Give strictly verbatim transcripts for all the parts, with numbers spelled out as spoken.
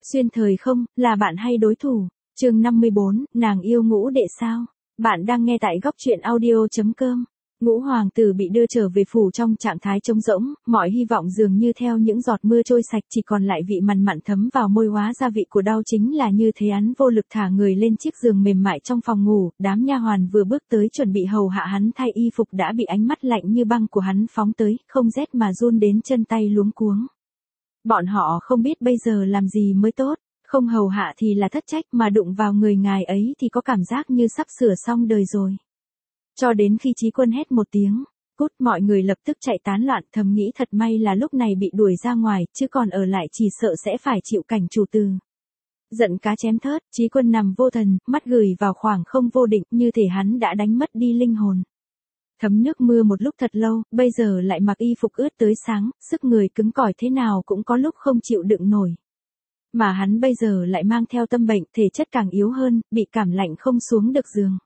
Xuyên thời không, là bạn hay đối thủ? Chương năm mươi bốn, nàng yêu ngũ đệ sao? Bạn đang nghe tại góc truyện audio.com. Ngũ hoàng tử bị đưa trở về phủ trong trạng thái trống rỗng, mọi hy vọng dường như theo những giọt mưa trôi sạch, chỉ còn lại vị mặn mặn thấm vào môi, hóa ra vị của đau chính là như thế. Hắn vô lực thả người lên chiếc giường mềm mại trong phòng ngủ, đám nha hoàn vừa bước tới chuẩn bị hầu hạ hắn thay y phục đã bị ánh mắt lạnh như băng của hắn phóng tới, không rét mà run đến chân tay luống cuống. Bọn họ không biết bây giờ làm gì mới tốt, không hầu hạ thì là thất trách, mà đụng vào người ngài ấy thì có cảm giác như sắp sửa xong đời rồi. Cho đến khi Chí Quân hét một tiếng, cút, mọi người lập tức chạy tán loạn, thầm nghĩ thật may là lúc này bị đuổi ra ngoài, chứ còn ở lại chỉ sợ sẽ phải chịu cảnh chủ từ. Giận cá chém thớt, Chí Quân nằm vô thần, mắt gửi vào khoảng không vô định, như thể hắn đã đánh mất đi linh hồn. Thấm nước mưa một lúc thật lâu, bây giờ lại mặc y phục ướt tới sáng, sức người cứng cỏi thế nào cũng có lúc không chịu đựng nổi. Mà hắn bây giờ lại mang theo tâm bệnh, thể chất càng yếu hơn, bị cảm lạnh không xuống được giường.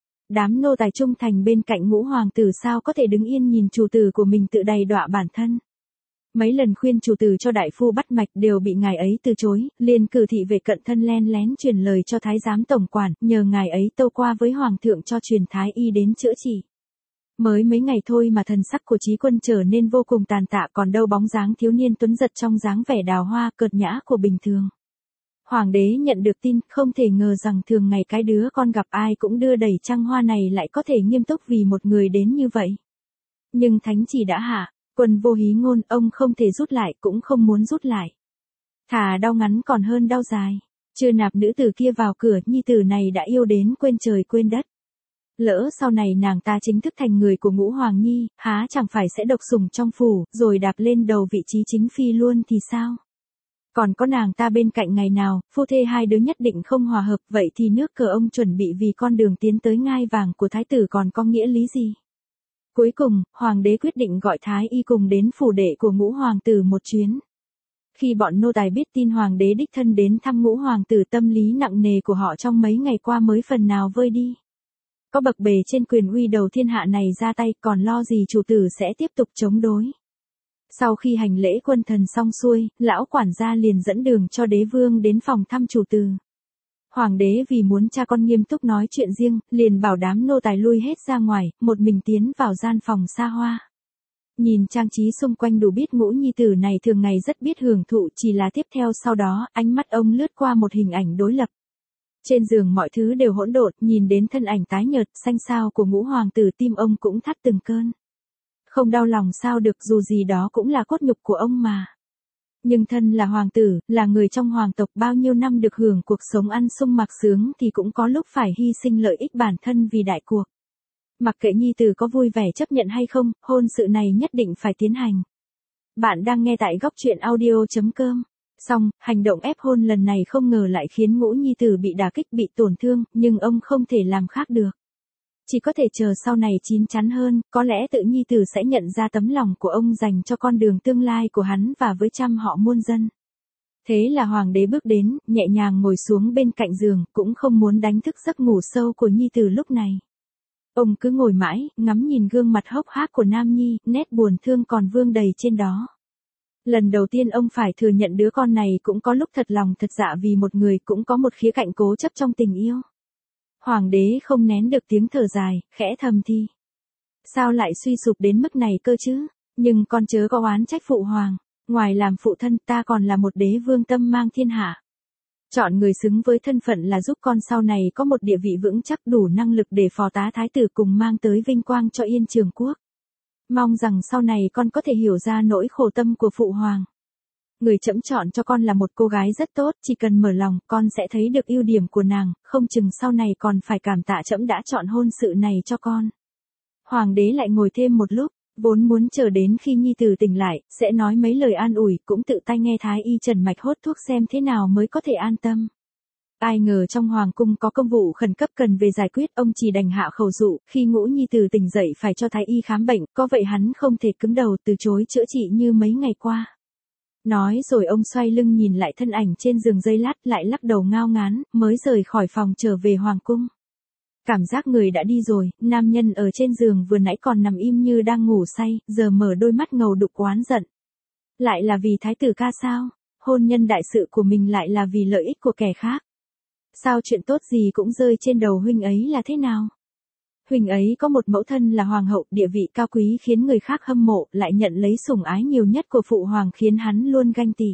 Đám nô tài trung thành bên cạnh ngũ hoàng tử sao có thể đứng yên nhìn chủ tử của mình tự đầy đọa bản thân. Mấy lần khuyên chủ tử cho đại phu bắt mạch đều bị ngài ấy từ chối, liền cử thị vệ cận thân len lén truyền lời cho thái giám tổng quản, nhờ ngài ấy tâu qua với hoàng thượng cho truyền thái y đến chữa trị. Mới mấy ngày thôi mà thần sắc của Chí Quân trở nên vô cùng tàn tạ, còn đâu bóng dáng thiếu niên tuấn giật trong dáng vẻ đào hoa cợt nhã của bình thường. Hoàng đế nhận được tin, không thể ngờ rằng thường ngày cái đứa con gặp ai cũng đưa đẩy trăng hoa này lại có thể nghiêm túc vì một người đến như vậy. Nhưng thánh chỉ đã hạ, quân vô hí ngôn, ông không thể rút lại, cũng không muốn rút lại. Thà đau ngắn còn hơn đau dài. Chưa nạp nữ tử kia vào cửa, nhi tử này đã yêu đến quên trời quên đất. Lỡ sau này nàng ta chính thức thành người của Ngũ Hoàng Nhi, há chẳng phải sẽ độc sủng trong phủ, rồi đạp lên đầu vị trí chính phi luôn thì sao? Còn có nàng ta bên cạnh ngày nào, phu thê hai đứa nhất định không hòa hợp, vậy thì nước cờ ông chuẩn bị vì con đường tiến tới ngai vàng của thái tử còn có nghĩa lý gì? Cuối cùng, hoàng đế quyết định gọi thái y cùng đến phủ đệ của ngũ hoàng tử một chuyến. Khi bọn nô tài biết tin hoàng đế đích thân đến thăm ngũ hoàng tử, tâm lý nặng nề của họ trong mấy ngày qua mới phần nào vơi đi. Có bậc bề trên quyền uy đầu thiên hạ này ra tay, còn lo gì chủ tử sẽ tiếp tục chống đối. Sau khi hành lễ quân thần xong xuôi, lão quản gia liền dẫn đường cho đế vương đến phòng thăm chủ tử. Hoàng đế vì muốn cha con nghiêm túc nói chuyện riêng, liền bảo đám nô tài lui hết ra ngoài, một mình tiến vào gian phòng xa hoa. Nhìn trang trí xung quanh đủ biết ngũ nhi tử này thường ngày rất biết hưởng thụ, chỉ là tiếp theo sau đó, ánh mắt ông lướt qua một hình ảnh đối lập. Trên giường mọi thứ đều hỗn độn, nhìn đến thân ảnh tái nhợt, xanh xao của ngũ hoàng tử, tim ông cũng thắt từng cơn. Không đau lòng sao được, dù gì đó cũng là cốt nhục của ông mà. Nhưng thân là hoàng tử, là người trong hoàng tộc bao nhiêu năm được hưởng cuộc sống ăn sung mặc sướng thì cũng có lúc phải hy sinh lợi ích bản thân vì đại cuộc. Mặc kệ nhi tử có vui vẻ chấp nhận hay không, hôn sự này nhất định phải tiến hành. Bạn đang nghe tại góc truyện audio.com. Xong, hành động ép hôn lần này không ngờ lại khiến ngũ nhi tử bị đả kích, bị tổn thương, nhưng ông không thể làm khác được. Chỉ có thể chờ sau này chín chắn hơn, có lẽ tự nhi tử sẽ nhận ra tấm lòng của ông dành cho con đường tương lai của hắn và với trăm họ muôn dân. Thế là hoàng đế bước đến, nhẹ nhàng ngồi xuống bên cạnh giường, cũng không muốn đánh thức giấc ngủ sâu của nhi tử lúc này. Ông cứ ngồi mãi, ngắm nhìn gương mặt hốc hác của nam nhi, nét buồn thương còn vương đầy trên đó. Lần đầu tiên ông phải thừa nhận đứa con này cũng có lúc thật lòng thật dạ vì một người, cũng có một khía cạnh cố chấp trong tình yêu. Hoàng đế không nén được tiếng thở dài, khẽ thầm thì. Sao lại suy sụp đến mức này cơ chứ? Nhưng con chớ có oán trách phụ hoàng. Ngoài làm phụ thân, ta còn là một đế vương tâm mang thiên hạ. Chọn người xứng với thân phận là giúp con sau này có một địa vị vững chắc, đủ năng lực để phò tá thái tử cùng mang tới vinh quang cho Yên Trường Quốc. Mong rằng sau này con có thể hiểu ra nỗi khổ tâm của phụ hoàng. Người trẫm chọn cho con là một cô gái rất tốt, chỉ cần mở lòng, con sẽ thấy được ưu điểm của nàng, không chừng sau này còn phải cảm tạ trẫm đã chọn hôn sự này cho con. Hoàng đế lại ngồi thêm một lúc, vốn muốn chờ đến khi nhi tử tỉnh lại, sẽ nói mấy lời an ủi, cũng tự tay nghe thái y trần mạch hốt thuốc xem thế nào mới có thể an tâm. Ai ngờ trong hoàng cung có công vụ khẩn cấp cần về giải quyết, ông chỉ đành hạ khẩu dụ, khi ngũ nhi tử tỉnh dậy phải cho thái y khám bệnh, có vậy hắn không thể cứng đầu từ chối chữa trị như mấy ngày qua. Nói rồi ông xoay lưng nhìn lại thân ảnh trên giường giây lát, lại lắc đầu ngao ngán, mới rời khỏi phòng trở về hoàng cung. Cảm giác người đã đi rồi, nam nhân ở trên giường vừa nãy còn nằm im như đang ngủ say, giờ mở đôi mắt ngầu đục oán giận. Lại là vì thái tử ca sao? hôn nhân đại sự của mình lại là vì lợi ích của kẻ khác. Sao chuyện tốt gì cũng rơi trên đầu huynh ấy là thế nào? Huynh ấy có một mẫu thân là hoàng hậu, địa vị cao quý khiến người khác hâm mộ, lại nhận lấy sủng ái nhiều nhất của phụ hoàng khiến hắn luôn ganh tị.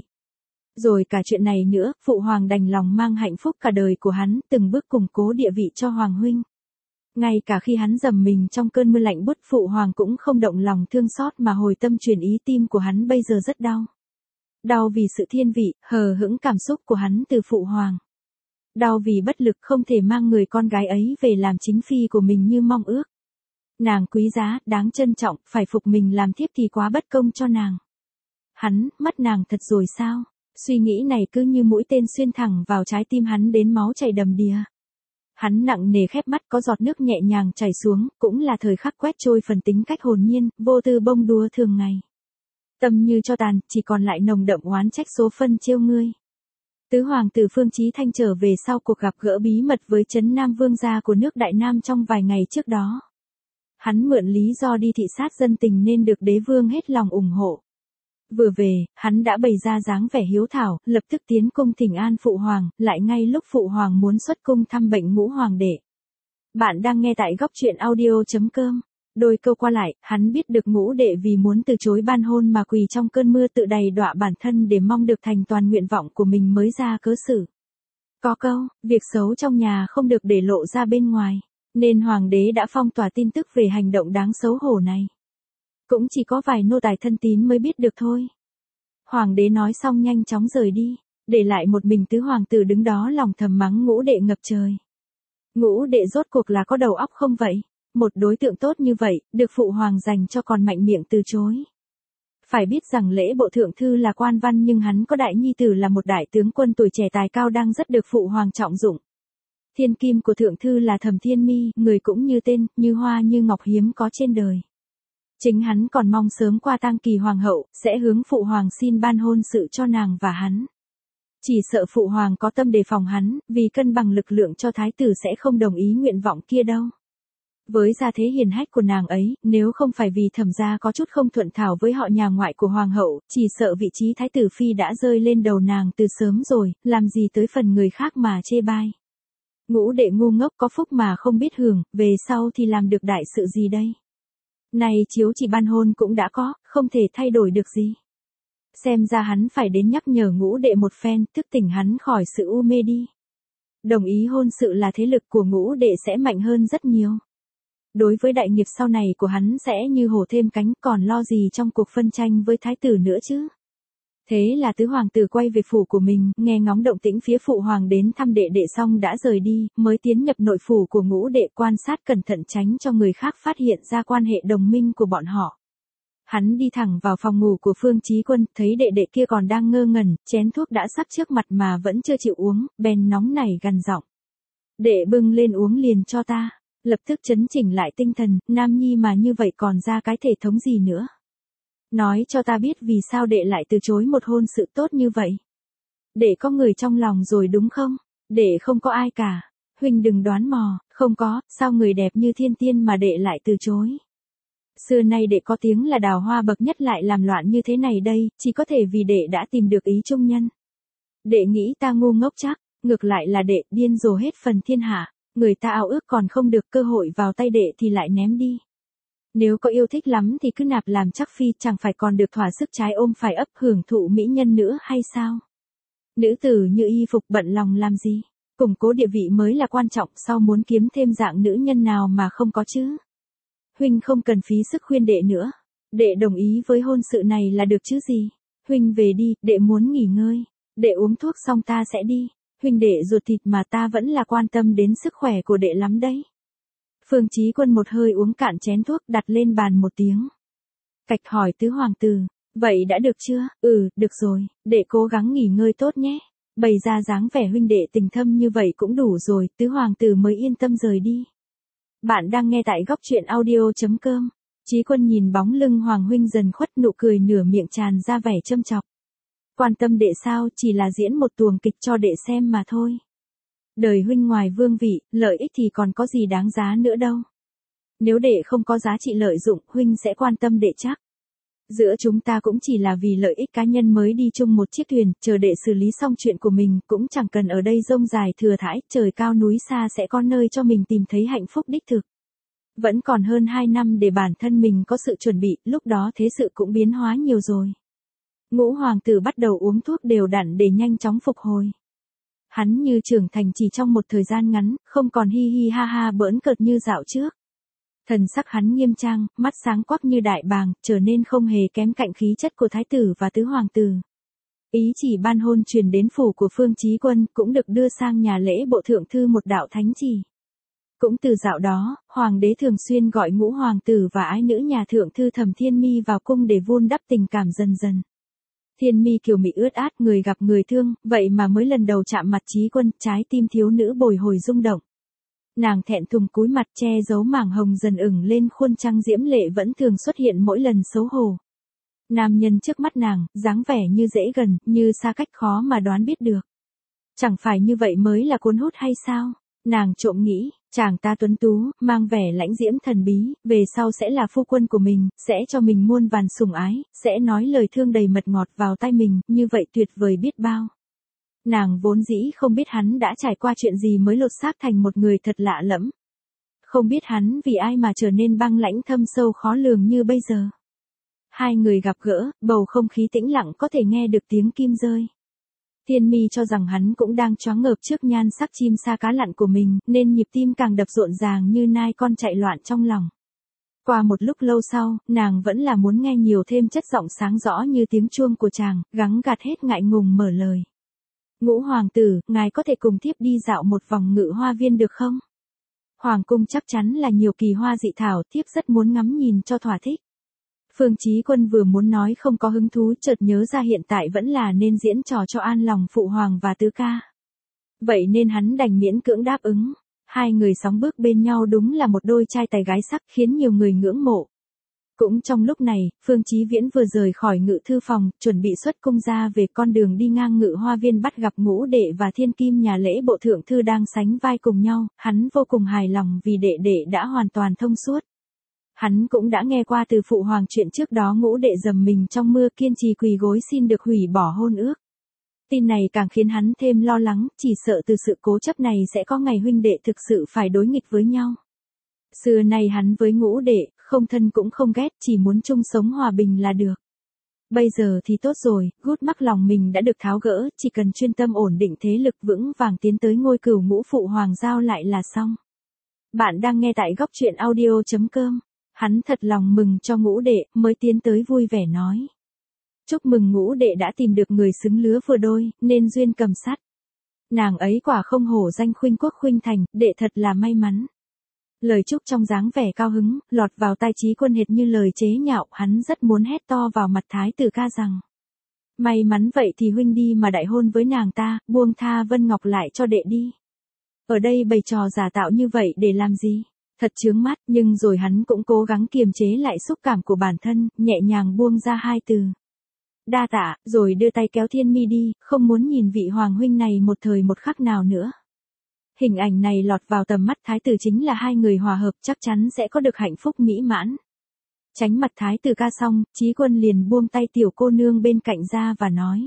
Rồi cả chuyện này nữa, phụ hoàng đành lòng mang hạnh phúc cả đời của hắn, từng bước củng cố địa vị cho hoàng huynh. Ngay cả khi hắn dầm mình trong cơn mưa lạnh buốt, phụ hoàng cũng không động lòng thương xót mà hồi tâm truyền ý. Tim của hắn bây giờ rất đau. Đau vì sự thiên vị, hờ hững cảm xúc của hắn từ phụ hoàng. Đau vì bất lực không thể mang người con gái ấy về làm chính phi của mình như mong ước. Nàng quý giá, đáng trân trọng, phải phục mình làm thiếp thì quá bất công cho nàng. Hắn, mất nàng thật rồi sao? Suy nghĩ này cứ như mũi tên xuyên thẳng vào trái tim hắn đến máu chảy đầm đìa. Hắn nặng nề khép mắt, có giọt nước nhẹ nhàng chảy xuống, cũng là thời khắc quét trôi phần tính cách hồn nhiên, vô tư bông đùa thường ngày. Tâm như cho tàn, chỉ còn lại nồng đậm oán trách số phân trêu ngươi. Tứ hoàng tử Phương Chí Thanh trở về sau cuộc gặp gỡ bí mật với Trấn Nam vương gia của nước Đại Nam trong vài ngày trước đó. Hắn mượn lý do đi thị sát dân tình nên được đế vương hết lòng ủng hộ. Vừa về, hắn đã bày ra dáng vẻ hiếu thảo, lập tức tiến cung thỉnh an phụ hoàng, lại ngay lúc phụ hoàng muốn xuất cung thăm bệnh ngũ hoàng đệ. Bạn đang nghe tại góc truyện audio chấm com. Đôi câu qua lại, hắn biết được ngũ đệ vì muốn từ chối ban hôn mà quỳ trong cơn mưa tự đầy đọa bản thân để mong được thành toàn nguyện vọng của mình mới ra cớ xử. Có câu, việc xấu trong nhà không được để lộ ra bên ngoài, nên hoàng đế đã phong tỏa tin tức về hành động đáng xấu hổ này. Cũng chỉ có vài nô tài thân tín mới biết được thôi. Hoàng đế nói xong nhanh chóng rời đi, để lại một mình tứ hoàng tử đứng đó lòng thầm mắng ngũ đệ ngập trời. Ngũ đệ rốt cuộc là có đầu óc không vậy? Một đối tượng tốt như vậy, được phụ hoàng dành cho còn mạnh miệng từ chối. Phải biết rằng lễ bộ thượng thư là quan văn nhưng hắn có đại nhi tử là một đại tướng quân tuổi trẻ tài cao đang rất được phụ hoàng trọng dụng. Thiên kim của thượng thư là Thẩm Thiên Mi, người cũng như tên, như hoa như ngọc hiếm có trên đời. Chính hắn còn mong sớm qua tang kỳ hoàng hậu, sẽ hướng phụ hoàng xin ban hôn sự cho nàng và hắn. Chỉ sợ phụ hoàng có tâm đề phòng hắn, vì cân bằng lực lượng cho thái tử sẽ không đồng ý nguyện vọng kia đâu. Với gia thế hiền hách của nàng ấy, nếu không phải vì Thẩm gia có chút không thuận thảo với họ nhà ngoại của hoàng hậu, chỉ sợ vị trí thái tử phi đã rơi lên đầu nàng từ sớm rồi, làm gì tới phần người khác mà chê bai. Ngũ đệ ngu ngốc có phúc mà không biết hưởng, về sau thì làm được đại sự gì đây? Này chiếu chỉ ban hôn cũng đã có, không thể thay đổi được gì. Xem ra hắn phải đến nhắc nhở ngũ đệ một phen, thức tỉnh hắn khỏi sự u mê đi. Đồng ý hôn sự là thế lực của ngũ đệ sẽ mạnh hơn rất nhiều. Đối với đại nghiệp sau này của hắn sẽ như hổ thêm cánh, còn lo gì trong cuộc phân tranh với thái tử nữa chứ. Thế là tứ hoàng tử quay về phủ của mình, nghe ngóng động tĩnh phía phụ hoàng đến thăm đệ đệ xong đã rời đi, mới tiến nhập nội phủ của ngũ đệ quan sát cẩn thận tránh cho người khác phát hiện ra quan hệ đồng minh của bọn họ. Hắn đi thẳng vào phòng ngủ của Phương Chí Quân, thấy đệ đệ kia còn đang ngơ ngẩn, chén thuốc đã sắp trước mặt mà vẫn chưa chịu uống, bèn nóng nảy gằn giọng. Đệ bưng lên uống liền cho ta. Lập tức chấn chỉnh lại tinh thần, nam nhi mà như vậy còn ra cái thể thống gì nữa. Nói cho ta biết vì sao đệ lại từ chối một hôn sự tốt như vậy. Đệ có người trong lòng rồi đúng không? Đệ không có ai cả. Huynh đừng đoán mò, không có, sao người đẹp như thiên tiên mà đệ lại từ chối. Xưa nay đệ có tiếng là đào hoa bậc nhất lại làm loạn như thế này đây, chỉ có thể vì đệ đã tìm được ý trung nhân. Đệ nghĩ ta ngu ngốc chắc, ngược lại là đệ điên rồ hết phần thiên hạ. Người ta ao ước còn không được cơ hội vào tay đệ thì lại ném đi. Nếu có yêu thích lắm thì cứ nạp làm chắc phi, chẳng phải còn được thỏa sức trái ôm phải ấp hưởng thụ mỹ nhân nữa hay sao? Nữ tử như y phục bận lòng làm gì? Củng cố địa vị mới là quan trọng, sau muốn kiếm thêm dạng nữ nhân nào mà không có chứ? Huynh không cần phí sức khuyên đệ nữa. Đệ đồng ý với hôn sự này là được chứ gì? Huynh về đi, đệ muốn nghỉ ngơi. Đệ uống thuốc xong ta sẽ đi. Huynh đệ ruột thịt mà ta vẫn là quan tâm đến sức khỏe của đệ lắm đấy. Phương Chí Quân một hơi uống cạn chén thuốc đặt lên bàn một tiếng. Cạch hỏi tứ hoàng tử, vậy đã được chưa? Ừ, được rồi, đệ cố gắng nghỉ ngơi tốt nhé. Bày ra dáng vẻ huynh đệ tình thâm như vậy cũng đủ rồi, tứ hoàng tử mới yên tâm rời đi. Bạn đang nghe tại góc truyện audio chấm com. Chí Quân nhìn bóng lưng hoàng huynh dần khuất, nụ cười nửa miệng tràn ra vẻ châm chọc. Quan tâm đệ sao, chỉ là diễn một tuồng kịch cho đệ xem mà thôi. Đời huynh ngoài vương vị, lợi ích thì còn có gì đáng giá nữa đâu. Nếu đệ không có giá trị lợi dụng, huynh sẽ quan tâm đệ chắc. Giữa chúng ta cũng chỉ là vì lợi ích cá nhân mới đi chung một chiếc thuyền, chờ để xử lý xong chuyện của mình, cũng chẳng cần ở đây rông dài thừa thãi, trời cao núi xa sẽ có nơi cho mình tìm thấy hạnh phúc đích thực. Vẫn còn hơn hai năm để bản thân mình có sự chuẩn bị, lúc đó thế sự cũng biến hóa nhiều rồi. Ngũ hoàng tử bắt đầu uống thuốc đều đặn để nhanh chóng phục hồi. Hắn như trưởng thành chỉ trong một thời gian ngắn, không còn hi hi ha ha bỡn cợt như dạo trước. Thần sắc hắn nghiêm trang, mắt sáng quắc như đại bàng, trở nên không hề kém cạnh khí chất của thái tử và tứ hoàng tử. Ý chỉ ban hôn truyền đến phủ của Phương Chí Quân, cũng được đưa sang nhà lễ bộ thượng thư một đạo thánh chỉ. Cũng từ dạo đó, hoàng đế thường xuyên gọi ngũ hoàng tử và ái nữ nhà thượng thư Thẩm Thiên Mi vào cung để vun đắp tình cảm dần dần. Thiên Mi kiều mị ướt át, người gặp người thương, vậy mà mới lần đầu chạm mặt Chí Quân, trái tim thiếu nữ bồi hồi rung động. Nàng thẹn thùng cúi mặt che giấu mảng hồng dần ửng lên khuôn trăng diễm lệ vẫn thường xuất hiện mỗi lần xấu hổ. Nam nhân trước mắt nàng, dáng vẻ như dễ gần, như xa cách khó mà đoán biết được. Chẳng phải như vậy mới là cuốn hút hay sao? Nàng trộm nghĩ, chàng ta tuấn tú, mang vẻ lãnh diễm thần bí, về sau sẽ là phu quân của mình, sẽ cho mình muôn vàn sủng ái, sẽ nói lời thương đầy mật ngọt vào tai mình, như vậy tuyệt vời biết bao. Nàng vốn dĩ không biết hắn đã trải qua chuyện gì mới lột xác thành một người thật lạ lẫm. Không biết hắn vì ai mà trở nên băng lãnh thâm sâu khó lường như bây giờ. Hai người gặp gỡ, bầu không khí tĩnh lặng có thể nghe được tiếng kim rơi. Thiên Mi cho rằng hắn cũng đang choáng ngợp trước nhan sắc chim sa cá lặn của mình, nên nhịp tim càng đập rộn ràng như nai con chạy loạn trong lòng. Qua một lúc lâu sau, nàng vẫn là muốn nghe nhiều thêm chất giọng sáng rõ như tiếng chuông của chàng, gắng gạt hết ngại ngùng mở lời. Ngũ hoàng tử, ngài có thể cùng thiếp đi dạo một vòng ngự hoa viên được không? Hoàng cung chắc chắn là nhiều kỳ hoa dị thảo, thiếp rất muốn ngắm nhìn cho thỏa thích. Phương Chí Quân vừa muốn nói không có hứng thú, chợt nhớ ra hiện tại vẫn là nên diễn trò cho an lòng phụ hoàng và tứ ca. Vậy nên hắn đành miễn cưỡng đáp ứng. Hai người sóng bước bên nhau đúng là một đôi trai tài gái sắc, khiến nhiều người ngưỡng mộ. Cũng trong lúc này, Phương Chí Viễn vừa rời khỏi ngự thư phòng, chuẩn bị xuất cung ra về con đường đi ngang ngự hoa viên bắt gặp Ngũ đệ và Thiên Kim nhà lễ bộ thượng thư đang sánh vai cùng nhau, hắn vô cùng hài lòng vì đệ đệ đã hoàn toàn thông suốt. Hắn cũng đã nghe qua từ phụ hoàng chuyện trước đó Ngũ đệ dầm mình trong mưa kiên trì quỳ gối xin được hủy bỏ hôn ước. Tin này càng khiến hắn thêm lo lắng, chỉ sợ từ sự cố chấp này sẽ có ngày huynh đệ thực sự phải đối nghịch với nhau. Xưa nay hắn với Ngũ đệ, không thân cũng không ghét, chỉ muốn chung sống hòa bình là được. Bây giờ thì tốt rồi, gút mắc lòng mình đã được tháo gỡ, chỉ cần chuyên tâm ổn định thế lực vững vàng tiến tới ngôi cửu ngũ phụ hoàng giao lại là xong. Bạn đang nghe tại góc truyện audio chấm com. Hắn thật lòng mừng cho Ngũ đệ, mới tiến tới vui vẻ nói. Chúc mừng Ngũ đệ đã tìm được người xứng lứa vừa đôi, nên duyên cầm sắt. Nàng ấy quả không hổ danh khuynh quốc khuynh thành, đệ thật là may mắn. Lời chúc trong dáng vẻ cao hứng, lọt vào tai Chí Quân hệt như lời chế nhạo, hắn rất muốn hét to vào mặt thái tử ca rằng. May mắn vậy thì huynh đi mà đại hôn với nàng ta, buông tha Vân Ngọc lại cho đệ đi. Ở đây bày trò giả tạo như vậy để làm gì? Thật chướng mắt, nhưng rồi hắn cũng cố gắng kiềm chế lại xúc cảm của bản thân, nhẹ nhàng buông ra hai từ. Đa tạ, rồi đưa tay kéo Thiên Mi đi, không muốn nhìn vị hoàng huynh này một thời một khắc nào nữa. Hình ảnh này lọt vào tầm mắt thái tử chính là hai người hòa hợp, chắc chắn sẽ có được hạnh phúc mỹ mãn. Tránh mặt thái tử ca xong, Chí Quân liền buông tay tiểu cô nương bên cạnh ra và nói.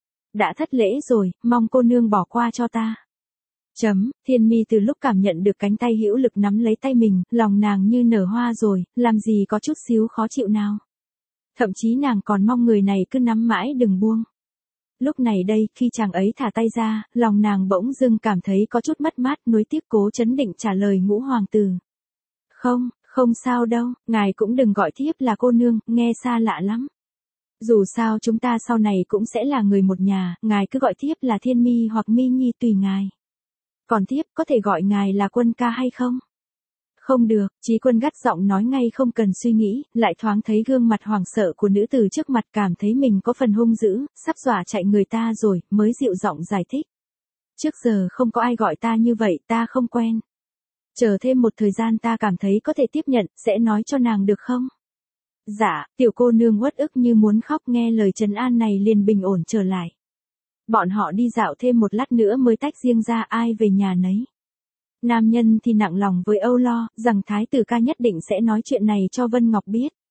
Đã thất lễ rồi, mong cô nương bỏ qua cho ta. Chấm, Thiên Mi từ lúc cảm nhận được cánh tay hữu lực nắm lấy tay mình, lòng nàng như nở hoa rồi, làm gì có chút xíu khó chịu nào. Thậm chí nàng còn mong người này cứ nắm mãi đừng buông. Lúc này đây, khi chàng ấy thả tay ra, lòng nàng bỗng dưng cảm thấy có chút mất mát, nuối tiếc cố chấn định trả lời Ngũ hoàng tử. Không, không sao đâu, ngài cũng đừng gọi thiếp là cô nương, nghe xa lạ lắm. Dù sao chúng ta sau này cũng sẽ là người một nhà, ngài cứ gọi thiếp là Thiên Mi hoặc Mi Nhi tùy ngài. Còn thiếp có thể gọi ngài là Quân ca hay không? Không được, Chí Quân gắt giọng nói ngay không cần suy nghĩ, lại thoáng thấy gương mặt hoảng sợ của nữ tử trước mặt cảm thấy mình có phần hung dữ, sắp dọa chạy người ta rồi, mới dịu giọng giải thích. Trước giờ không có ai gọi ta như vậy, ta không quen. Chờ thêm một thời gian ta cảm thấy có thể tiếp nhận, sẽ nói cho nàng được không? Dạ, tiểu cô nương uất ức như muốn khóc nghe lời trấn an này liền bình ổn trở lại. Bọn họ đi dạo thêm một lát nữa mới tách riêng ra ai về nhà nấy. Nam nhân thì nặng lòng với âu lo, rằng thái tử ca nhất định sẽ nói chuyện này cho Vân Ngọc biết.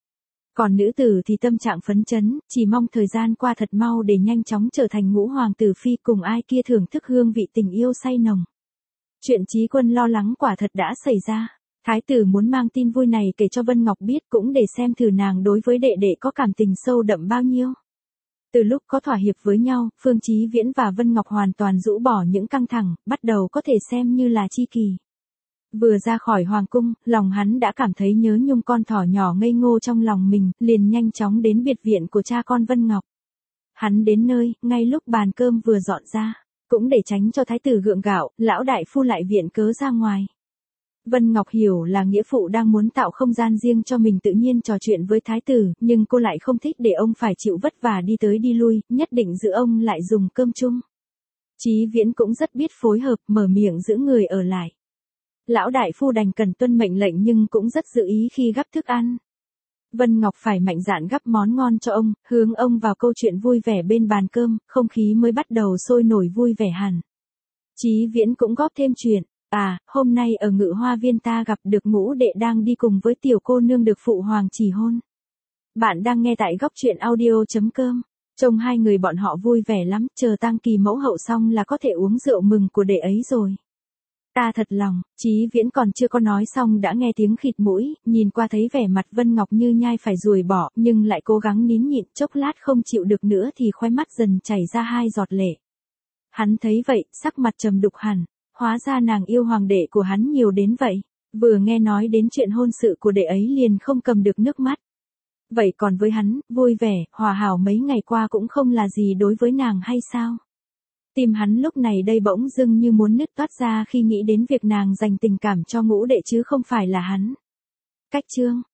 Còn nữ tử thì tâm trạng phấn chấn, chỉ mong thời gian qua thật mau để nhanh chóng trở thành ngũ hoàng tử phi cùng ai kia thưởng thức hương vị tình yêu say nồng. Chuyện Chí Quân lo lắng quả thật đã xảy ra. Thái tử muốn mang tin vui này kể cho Vân Ngọc biết cũng để xem thử nàng đối với đệ đệ có cảm tình sâu đậm bao nhiêu. Từ lúc có thỏa hiệp với nhau, Phương Chí Viễn và Vân Ngọc hoàn toàn rũ bỏ những căng thẳng, bắt đầu có thể xem như là tri kỷ. Vừa ra khỏi hoàng cung, lòng hắn đã cảm thấy nhớ nhung con thỏ nhỏ ngây ngô trong lòng mình, liền nhanh chóng đến biệt viện của cha con Vân Ngọc. Hắn đến nơi, ngay lúc bàn cơm vừa dọn ra, cũng để tránh cho thái tử gượng gạo, lão đại phu lại viện cớ ra ngoài. Vân Ngọc hiểu là nghĩa phụ đang muốn tạo không gian riêng cho mình tự nhiên trò chuyện với thái tử, nhưng cô lại không thích để ông phải chịu vất vả đi tới đi lui, nhất định giữ ông lại dùng cơm chung. Chí Viễn cũng rất biết phối hợp, mở miệng giữ người ở lại. Lão đại phu đành cần tuân mệnh lệnh nhưng cũng rất giữ ý khi gắp thức ăn. Vân Ngọc phải mạnh dạn gắp món ngon cho ông, hướng ông vào câu chuyện vui vẻ bên bàn cơm, không khí mới bắt đầu sôi nổi vui vẻ hẳn. Chí Viễn cũng góp thêm chuyện. À, hôm nay ở Ngự Hoa Viên ta gặp được Ngũ đệ đang đi cùng với tiểu cô nương được phụ hoàng chỉ hôn. Bạn đang nghe tại góc truyện audio chấm com. Trông hai người bọn họ vui vẻ lắm, chờ tang kỳ mẫu hậu xong là có thể uống rượu mừng của đệ ấy rồi. Ta thật lòng, Chí Viễn còn chưa có nói xong đã nghe tiếng khịt mũi, nhìn qua thấy vẻ mặt Vân Ngọc như nhai phải ruồi bỏ, nhưng lại cố gắng nín nhịn, chốc lát không chịu được nữa thì khóe mắt dần chảy ra hai giọt lệ. Hắn thấy vậy, sắc mặt trầm đục hẳn. Hóa ra nàng yêu hoàng đệ của hắn nhiều đến vậy, vừa nghe nói đến chuyện hôn sự của đệ ấy liền không cầm được nước mắt. Vậy còn với hắn, vui vẻ, hòa hảo mấy ngày qua cũng không là gì đối với nàng hay sao? Tim hắn lúc này đây bỗng dưng như muốn nứt toát ra khi nghĩ đến việc nàng dành tình cảm cho Ngũ đệ chứ không phải là hắn. Cách chương